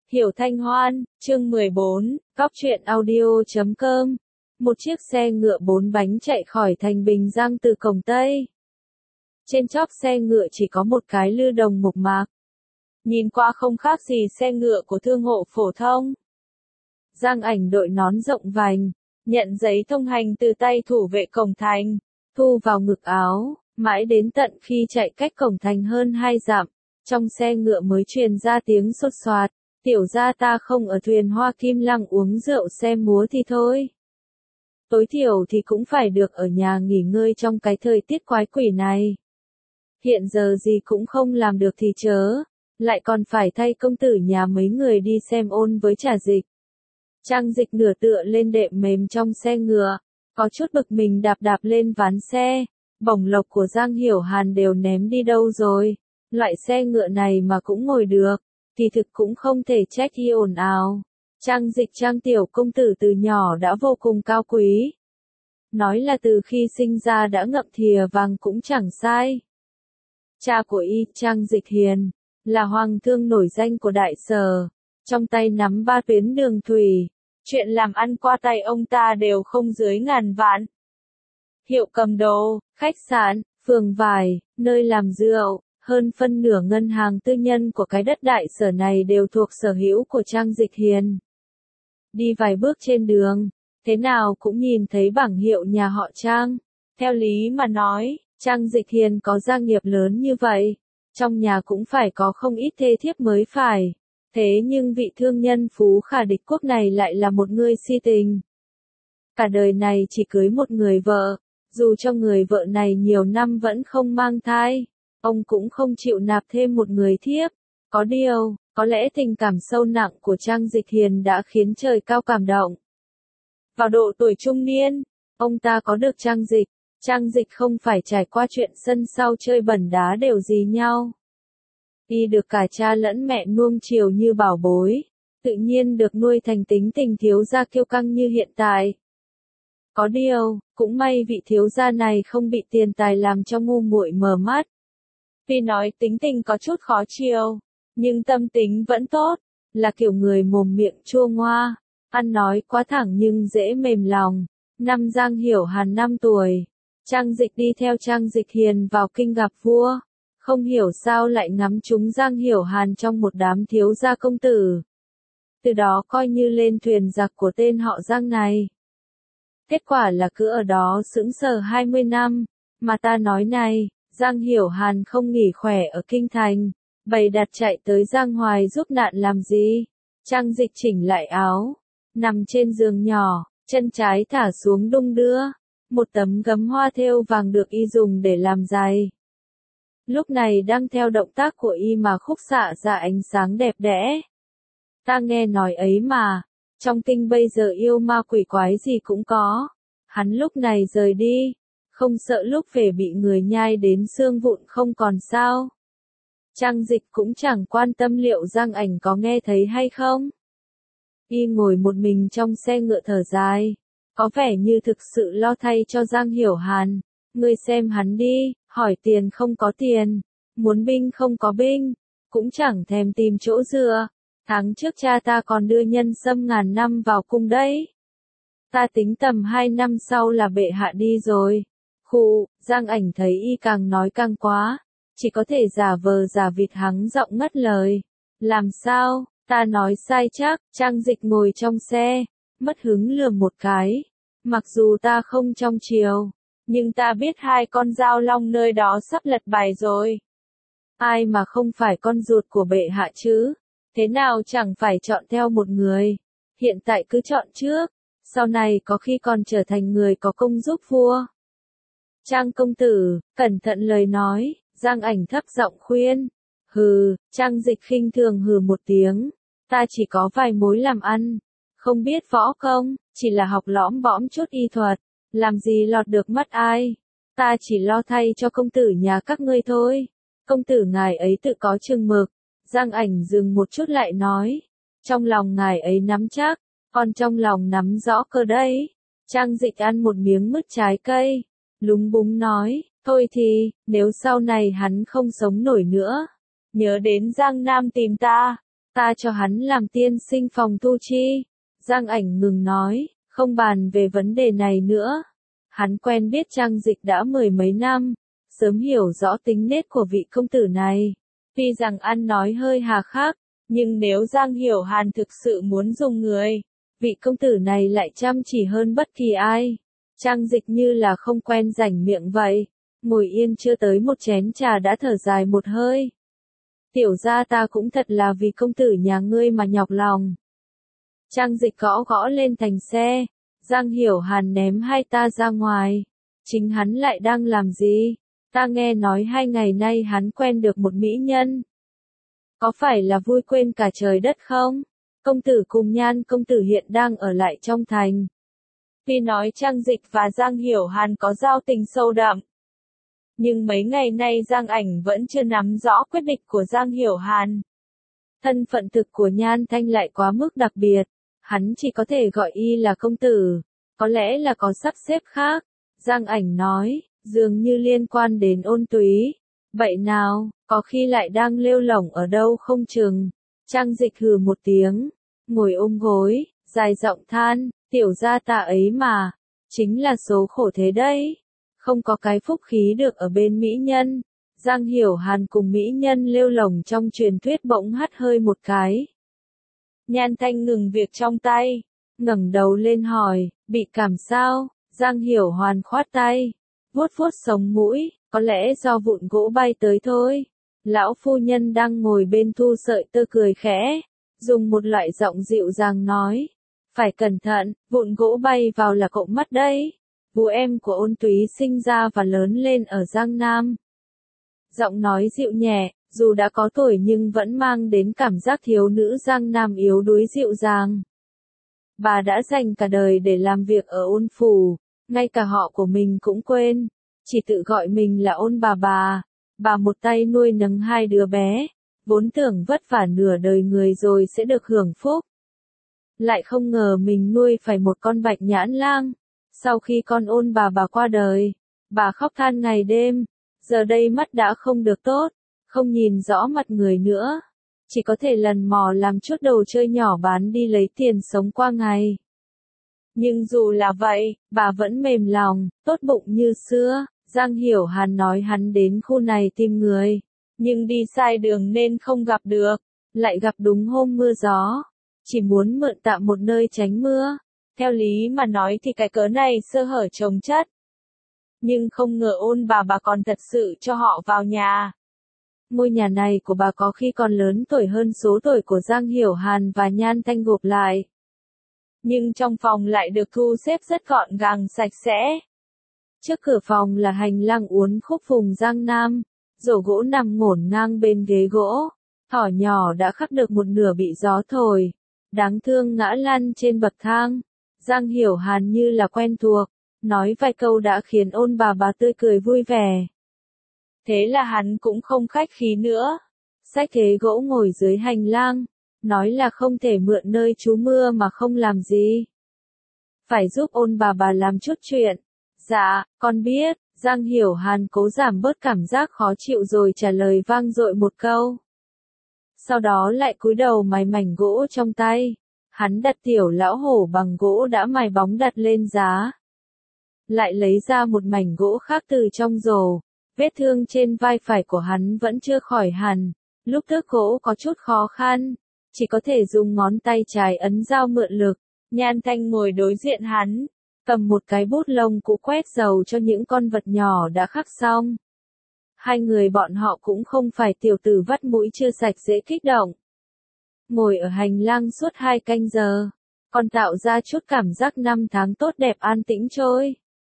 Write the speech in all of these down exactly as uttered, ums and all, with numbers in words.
Hiểu Thanh Hoan, chương mười bốn, Góc truyện audio chấm com. Một chiếc xe ngựa bốn bánh chạy khỏi thành Bình Giang từ cổng Tây. Trên chóp xe ngựa chỉ có một cái lư đồng mộc mạc. Nhìn qua không khác gì xe ngựa của thương hộ phổ thông. Giang Ảnh đội nón rộng vành, nhận giấy thông hành từ tay thủ vệ cổng thành, thu vào ngực áo, mãi đến tận khi chạy cách cổng thành hơn hai dặm, trong xe ngựa mới truyền ra tiếng sột soạt. Tiểu gia ta không ở thuyền Hoa Kim Lăng uống rượu xem múa thì thôi. Tối thiểu thì cũng phải được ở nhà nghỉ ngơi trong cái thời tiết quái quỷ này. Hiện giờ gì cũng không làm được thì chớ, lại còn phải thay công tử nhà mấy người đi xem ôn với Trà Dịch. Trang Dịch nửa tựa lên đệm mềm trong xe ngựa, có chút bực mình đạp đạp lên ván xe, bổng lộc của Giang Hiểu Hàn đều ném đi đâu rồi, loại xe ngựa này mà cũng ngồi được. Kỳ thực cũng không thể trách y ồn ào. Trang Dịch Trang tiểu công tử từ nhỏ đã vô cùng cao quý. Nói là từ khi sinh ra đã ngậm thìa vàng cũng chẳng sai. Cha của y, Trang Dịch Hiền, là hoàng thương nổi danh của Đại Sở, trong tay nắm ba tuyến đường thủy, chuyện làm ăn qua tay ông ta đều không dưới ngàn vạn. Hiệu cầm đồ, khách sạn, phường vải, nơi làm rượu. Hơn phân nửa ngân hàng tư nhân của cái đất Đại Sở này đều thuộc sở hữu của Trang Dịch Hiền. Đi vài bước trên đường, thế nào cũng nhìn thấy bảng hiệu nhà họ Trang. Theo lý mà nói, Trang Dịch Hiền có gia nghiệp lớn như vậy, trong nhà cũng phải có không ít thê thiếp mới phải. Thế nhưng vị thương nhân phú khả địch quốc này lại là một người si tình. Cả đời này chỉ cưới một người vợ, dù cho người vợ này nhiều năm vẫn không mang thai. Ông cũng không chịu nạp thêm một người thiếp. Có điều, có lẽ tình cảm sâu nặng của Trang Dịch Hiền đã khiến trời cao cảm động. Vào độ tuổi trung niên, ông ta có được Trang Dịch. Trang Dịch không phải trải qua chuyện sân sau chơi bẩn đá đều gì nhau. Y được cả cha lẫn mẹ nuông chiều như bảo bối, tự nhiên được nuôi thành tính tình thiếu gia kiêu căng như hiện tại. Có điều, cũng may vị thiếu gia này không bị tiền tài làm cho ngu muội mờ mắt. Tuy nói tính tình có chút khó chiều, nhưng tâm tính vẫn tốt, là kiểu người mồm miệng chua ngoa, ăn nói quá thẳng nhưng dễ mềm lòng. Năm Giang Hiểu Hàn năm tuổi, Trang Dịch đi theo Trang Dịch Hiền vào kinh gặp vua, không hiểu sao lại ngắm trúng Giang Hiểu Hàn trong một đám thiếu gia công tử. Từ đó coi như lên thuyền giặc của tên họ Giang này. Kết quả là cứ ở đó sững sờ hai mươi năm, mà ta nói này. Giang Hiểu Hàn không nghỉ khỏe ở kinh thành, bày đặt chạy tới Giang Hoài giúp nạn làm gì? Trang Dịch chỉnh lại áo, nằm trên giường nhỏ, chân trái thả xuống đung đưa, một tấm gấm hoa thêu vàng được y dùng để làm giày. Lúc này đang theo động tác của y mà khúc xạ ra ánh sáng đẹp đẽ. Ta nghe nói ấy mà, trong kinh bây giờ yêu ma quỷ quái gì cũng có. Hắn lúc này rời đi. Không sợ lúc về bị người nhai đến xương vụn không còn sao. Trang Dịch cũng chẳng quan tâm liệu Giang Ảnh có nghe thấy hay không. Y ngồi một mình trong xe ngựa thở dài, có vẻ như thực sự lo thay cho Giang Hiểu Hàn. Ngươi xem hắn đi, hỏi tiền không có tiền, muốn binh không có binh, cũng chẳng thèm tìm chỗ dựa. Tháng trước cha ta còn đưa nhân sâm ngàn năm vào cung đấy. Ta tính tầm hai năm sau là bệ hạ đi rồi. Khụ, Giang Ảnh thấy y càng nói càng quá, chỉ có thể giả vờ giả vịt hắng giọng ngắt lời. Làm sao, ta nói sai chắc. Trang Dịch ngồi trong xe, mất hứng lườm một cái. Mặc dù ta không trong chiều, nhưng ta biết hai con dao long nơi đó sắp lật bài rồi. Ai mà không phải con ruột của bệ hạ chứ, thế nào chẳng phải chọn theo một người. Hiện tại cứ chọn trước, sau này có khi còn trở thành người có công giúp vua. Trang công tử, cẩn thận lời nói, Giang Ảnh thấp giọng khuyên. Hừ, Trang Dịch khinh thường hừ một tiếng. Ta chỉ có vài mối làm ăn, không biết võ công, chỉ là học lõm bõm chút y thuật, làm gì lọt được mắt ai. Ta chỉ lo thay cho công tử nhà các ngươi thôi. Công tử ngài ấy tự có chừng mực. Giang Ảnh dừng một chút lại nói. Trong lòng ngài ấy nắm chắc, còn trong lòng nắm rõ cơ đấy. Trang Dịch ăn một miếng mứt trái cây. Lúng búng nói, thôi thì, nếu sau này hắn không sống nổi nữa, nhớ đến Giang Nam tìm ta, Ta cho hắn làm tiên sinh phòng tu chi. Giang Ảnh ngừng nói, không bàn về vấn đề này nữa. Hắn quen biết Trang Dịch đã mười mấy năm, sớm hiểu rõ tính nết của vị công tử này. Tuy rằng ăn nói hơi hà khắc, nhưng nếu Giang Hiểu Hàn thực sự muốn dùng người, vị công tử này lại chăm chỉ hơn bất kỳ ai. Trang Dịch như là không quen rảnh miệng vậy, ngồi yên chưa tới một chén trà đã thở dài một hơi. Tiểu gia ta cũng thật là vì công tử nhà ngươi mà nhọc lòng. Trang Dịch gõ gõ lên thành xe, Giang Hiểu Hàn ném hai ta ra ngoài. Chính hắn lại đang làm gì? Ta nghe nói hai ngày nay hắn quen được một mỹ nhân. Có phải là vui quên cả trời đất không? Công tử cùng Nhan công tử hiện đang ở lại trong thành. Tuy nói Trang Dịch và Giang Hiểu Hàn có giao tình sâu đậm, nhưng mấy ngày nay Giang Ảnh vẫn chưa nắm rõ quyết định của Giang Hiểu Hàn. Thân phận thực của Nhan Thanh lại quá mức đặc biệt, hắn chỉ có thể gọi y là công tử, có lẽ là có sắp xếp khác. Giang Ảnh nói, dường như liên quan đến Ôn Túy. Vậy nào, có khi lại đang lêu lổng ở đâu không chừng. Trang Dịch hừ một tiếng, ngồi ôm gối, dài giọng than, tiểu gia ta ấy mà, chính là số khổ thế đấy. Không có cái phúc khí được ở bên mỹ nhân. Giang Hiểu Hàn cùng mỹ nhân lêu lổng trong truyền thuyết bỗng hắt hơi một cái. Nhan Thanh ngừng việc trong tay, ngẩng đầu lên hỏi, bị cảm sao? Giang Hiểu Hàn khoát tay, vuốt vuốt sống mũi, có lẽ do vụn gỗ bay tới thôi. Lão phu nhân đang ngồi bên thu sợi tơ cười khẽ, dùng một loại giọng dịu dàng nói, phải cẩn thận, vụn gỗ bay vào là cậu mất đấy. Vũ em của Ôn Túy sinh ra và lớn lên ở Giang Nam. Giọng nói dịu nhẹ, dù đã có tuổi nhưng vẫn mang đến cảm giác thiếu nữ Giang Nam yếu đuối dịu dàng. Bà đã dành cả đời để làm việc ở Ôn phủ, ngay cả họ của mình cũng quên, chỉ tự gọi mình là Ôn bà bà. Bà một tay nuôi nấng hai đứa bé, vốn tưởng vất vả nửa đời người rồi sẽ được hưởng phúc. Lại không ngờ mình nuôi phải một con bạch nhãn lang. Sau khi con Ôn bà bà qua đời, bà khóc than ngày đêm, giờ đây mắt đã không được tốt, không nhìn rõ mặt người nữa, chỉ có thể lần mò làm chút đồ chơi nhỏ bán đi lấy tiền sống qua ngày. Nhưng dù là vậy, bà vẫn mềm lòng, tốt bụng như xưa. Giang Hiểu Hàn nói hắn đến khu này tìm người, nhưng đi sai đường nên không gặp được, lại gặp đúng hôm mưa gió, chỉ muốn mượn tạm một nơi tránh mưa. Theo lý mà nói thì cái cớ này sơ hở chồng chất. Nhưng không ngờ Ôn bà bà còn thật sự cho họ vào nhà. Ngôi nhà này của bà có khi còn lớn tuổi hơn số tuổi của Giang Hiểu Hàn và Nhan Thanh gộp lại. Nhưng trong phòng lại được thu xếp rất gọn gàng sạch sẽ. Trước cửa phòng là hành lang uốn khúc vùng Giang Nam, rổ gỗ nằm ngổn ngang bên ghế gỗ, thỏ nhỏ đã khắc được một nửa bị gió thổi, đáng thương ngã lăn trên bậc thang. Giang Hiểu Hàn như là quen thuộc, nói vài câu đã khiến Ôn bà bà tươi cười vui vẻ. Thế là hắn cũng không khách khí nữa, xách ghế gỗ ngồi dưới hành lang, nói là không thể mượn nơi trú mưa mà không làm gì. Phải giúp Ôn bà bà làm chút chuyện. Dạ, con biết. Giang Hiểu Hàn cố giảm bớt cảm giác khó chịu rồi trả lời vang dội một câu. Sau đó lại cúi đầu mài mảnh gỗ trong tay. Hắn đặt tiểu lão hổ bằng gỗ đã mài bóng đặt lên giá. Lại lấy ra một mảnh gỗ khác từ trong rổ. Vết thương trên vai phải của hắn vẫn chưa khỏi hẳn. Lúc tước gỗ có chút khó khăn, chỉ có thể dùng ngón tay trái ấn dao mượn lực. Nhan Thanh ngồi đối diện hắn, cầm một cái bút lông cũ quét dầu cho những con vật nhỏ đã khắc xong. Hai người bọn họ cũng không phải tiểu tử vắt mũi chưa sạch dễ kích động. Ngồi ở hành lang suốt hai canh giờ, còn tạo ra chút cảm giác năm tháng tốt đẹp an tĩnh trôi.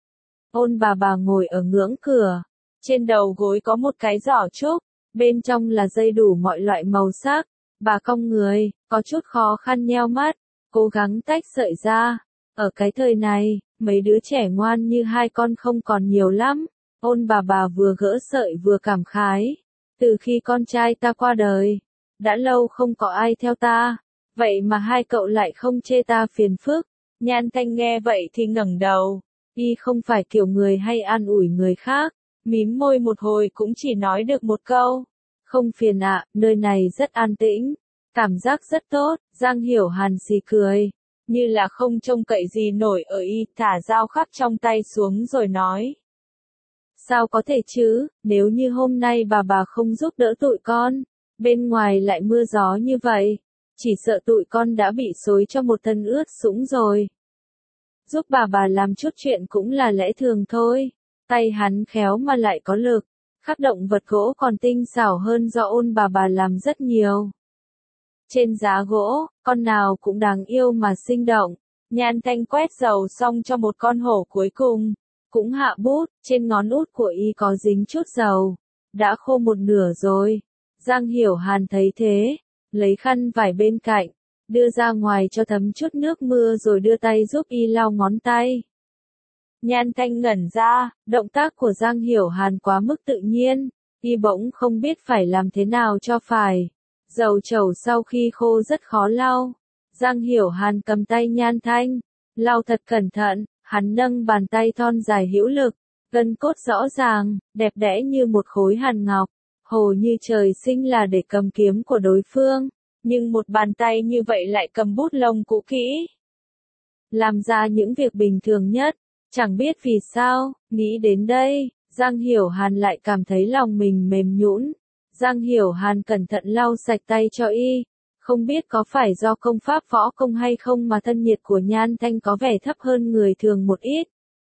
Ôn bà bà ngồi ở ngưỡng cửa, trên đầu gối có một cái giỏ trúc, bên trong là dây đủ mọi loại màu sắc. Bà cong người, có chút khó khăn nheo mắt, cố gắng tách sợi ra. Ở cái thời này, mấy đứa trẻ ngoan như hai con không còn nhiều lắm. Ôn bà bà vừa gỡ sợi vừa cảm khái. Từ khi con trai ta qua đời, đã lâu không có ai theo ta, vậy mà hai cậu lại không chê ta phiền phức. Nhan Thanh nghe vậy thì ngẩng đầu, y không phải kiểu người hay an ủi người khác, mím môi một hồi cũng chỉ nói được một câu. Không phiền ạ, nơi này rất an tĩnh. Cảm giác rất tốt, Giang Hiểu Hàn xì cười. Như là không trông cậy gì nổi ở y, thả dao khắc trong tay xuống rồi nói. Sao có thể chứ, nếu như hôm nay bà bà không giúp đỡ tụi con, bên ngoài lại mưa gió như vậy, chỉ sợ tụi con đã bị xối cho một thân ướt sũng rồi. Giúp bà bà làm chút chuyện cũng là lẽ thường thôi. Tay hắn khéo mà lại có lực, khắc động vật gỗ còn tinh xảo hơn do Ôn bà bà làm rất nhiều. Trên giá gỗ, con nào cũng đáng yêu mà sinh động. Nhan Thanh quét dầu xong cho một con hổ cuối cùng, cũng hạ bút, trên ngón út của y có dính chút dầu, đã khô một nửa rồi. Giang Hiểu Hàn thấy thế, lấy khăn vải bên cạnh, đưa ra ngoài cho thấm chút nước mưa rồi đưa tay giúp y lau ngón tay. Nhan Thanh ngẩn ra, động tác của Giang Hiểu Hàn quá mức tự nhiên, y bỗng không biết phải làm thế nào cho phải. Dầu trầu sau khi khô rất khó lau. Giang Hiểu Hàn cầm tay Nhan Thanh, lau thật cẩn thận, hắn nâng bàn tay thon dài hữu lực, gân cốt rõ ràng, đẹp đẽ như một khối hàn ngọc, hồ như trời sinh là để cầm kiếm của đối phương, nhưng một bàn tay như vậy lại cầm bút lông cũ kỹ. Làm ra những việc bình thường nhất, chẳng biết vì sao, nghĩ đến đây, Giang Hiểu Hàn lại cảm thấy lòng mình mềm nhũn. Giang Hiểu Hàn cẩn thận lau sạch tay cho y, không biết có phải do công pháp võ công hay không mà thân nhiệt của Nhan Thanh có vẻ thấp hơn người thường một ít.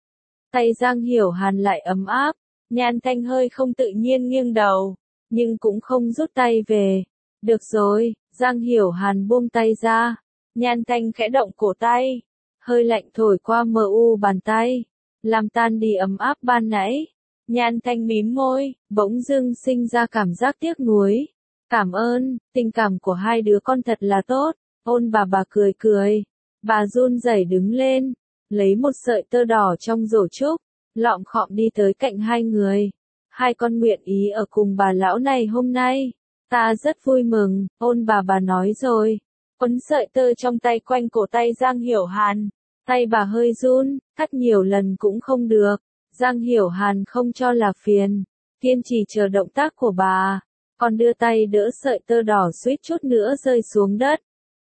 Tay Giang Hiểu Hàn lại ấm áp, Nhan Thanh hơi không tự nhiên nghiêng đầu, nhưng cũng không rút tay về. Được rồi, Giang Hiểu Hàn buông tay ra, Nhan Thanh khẽ động cổ tay, hơi lạnh thổi qua mờ u bàn tay, làm tan đi ấm áp ban nãy. Nhan Thanh mím môi, bỗng dưng sinh ra cảm giác tiếc nuối. Cảm ơn, tình cảm của hai đứa con thật là tốt. Ôn bà bà cười cười. Bà run rẩy đứng lên, lấy một sợi tơ đỏ trong rổ trúc, lọm khọm đi tới cạnh hai người. Hai con nguyện ý ở cùng bà lão này hôm nay. Ta rất vui mừng, ôn bà bà nói rồi. Quấn sợi tơ trong tay quanh cổ tay Giang Hiểu Hàn. Tay bà hơi run, cắt nhiều lần cũng không được. Giang Hiểu Hàn không cho là phiền, kiên trì chờ động tác của bà, còn đưa tay đỡ sợi tơ đỏ suýt chút nữa rơi xuống đất.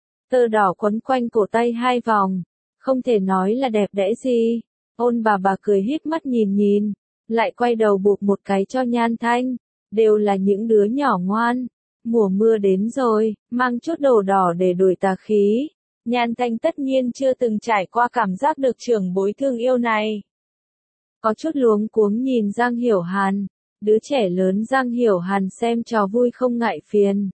Tơ đỏ quấn quanh cổ tay hai vòng, không thể nói là đẹp đẽ gì. Ôn bà bà cười híp mắt nhìn nhìn, lại quay đầu buộc một cái cho Nhan Thanh, đều là những đứa nhỏ ngoan. Mùa mưa đến rồi, mang chút đồ đỏ để đuổi tà khí. Nhan Thanh tất nhiên chưa từng trải qua cảm giác được trưởng bối thương yêu này. Có chút luống cuống nhìn Giang Hiểu Hàn, đứa trẻ lớn Giang Hiểu Hàn xem trò vui không ngại phiền.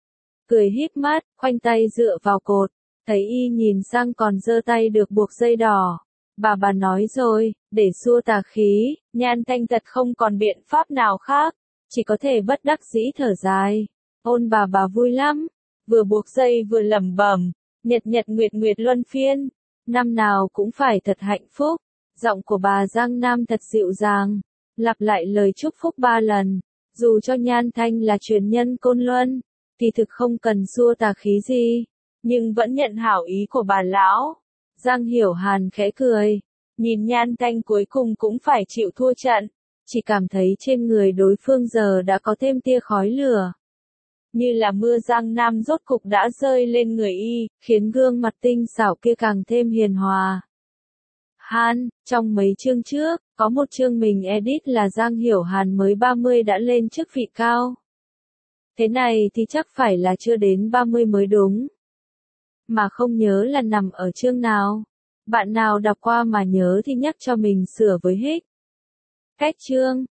Cười híp mắt, khoanh tay dựa vào cột, thấy y nhìn sang còn giơ tay được buộc dây đỏ. Bà bà nói rồi, để xua tà khí, Nhan Thanh thật không còn biện pháp nào khác, chỉ có thể bất đắc dĩ thở dài. Ôn bà bà vui lắm, vừa buộc dây vừa lẩm bẩm, nhật nhật nguyệt nguyệt luân phiên, năm nào cũng phải thật hạnh phúc. Giọng của bà Giang Nam thật dịu dàng, lặp lại lời chúc phúc ba lần. Dù cho Nhan Thanh là truyền nhân Côn Luân, thì thực không cần xua tà khí gì, nhưng vẫn nhận hảo ý của bà lão. Giang Hiểu Hàn khẽ cười, nhìn Nhan Thanh cuối cùng cũng phải chịu thua trận, chỉ cảm thấy trên người đối phương giờ đã có thêm tia khói lửa. Như là mưa Giang Nam rốt cục đã rơi lên người y, khiến gương mặt tinh xảo kia càng thêm hiền hòa. Hàn, trong mấy chương trước, có một chương mình edit là Giang Hiểu Hàn mới ba mươi đã lên chức vị cao. Thế này thì chắc phải là chưa đến ba mươi mới đúng. Mà không nhớ là nằm ở chương nào. Bạn nào đọc qua mà nhớ thì nhắc cho mình sửa với hích. Cách chương.